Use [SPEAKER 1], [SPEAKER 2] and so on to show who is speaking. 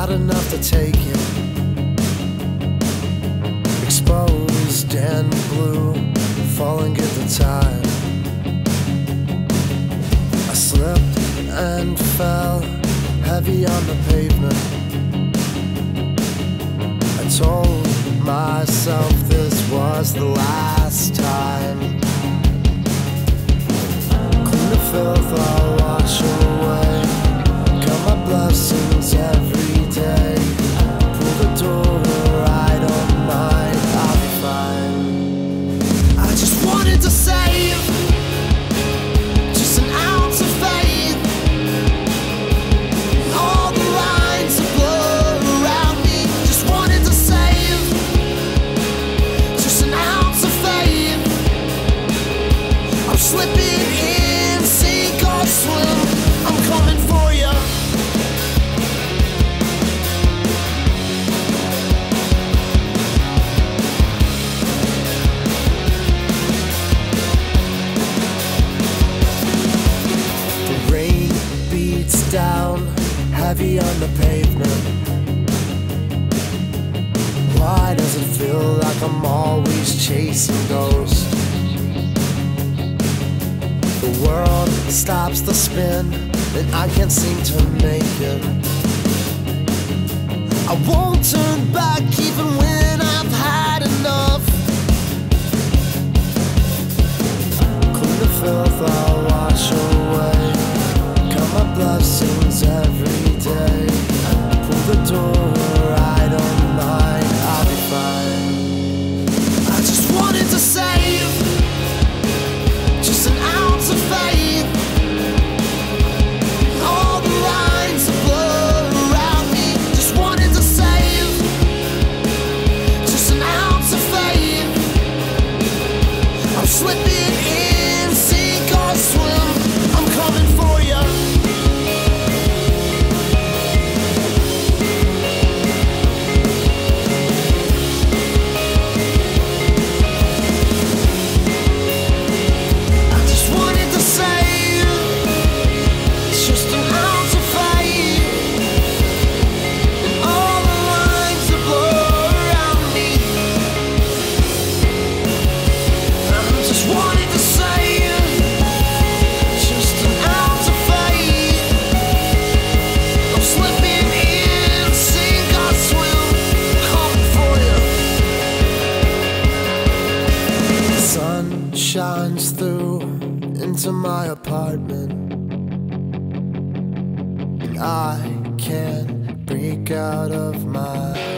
[SPEAKER 1] had enough to take it. Exposed and blue, falling at the tide. I slipped and fell, heavy on the pavement. I told myself this was the last time. Clean the filth, I'll wash away. Count my blessings every day. Pull the door, I don't mind, I'll be fine. I just wanted to save just an ounce of faith. All the lines of blood around me. Just wanted to save just an ounce of faith. I'm slipping in, sink or swim. I'm coming for you. Down, heavy on the pavement. Why does it feel like I'm always chasing ghosts? The world stops the spin and I can't seem to make it. I won't turn back even when I've had enough. Clean the filth, I'll wash away. My blessings every day. Pull the door, I don't mind, I'll be fine. I just wanted to save just an ounce of faith. All the lines of blood around me. Just wanted to save just an ounce of faith. I'm slipping in, sink or swim. I'm coming for you. Shines through into my apartment, and I can't break out of my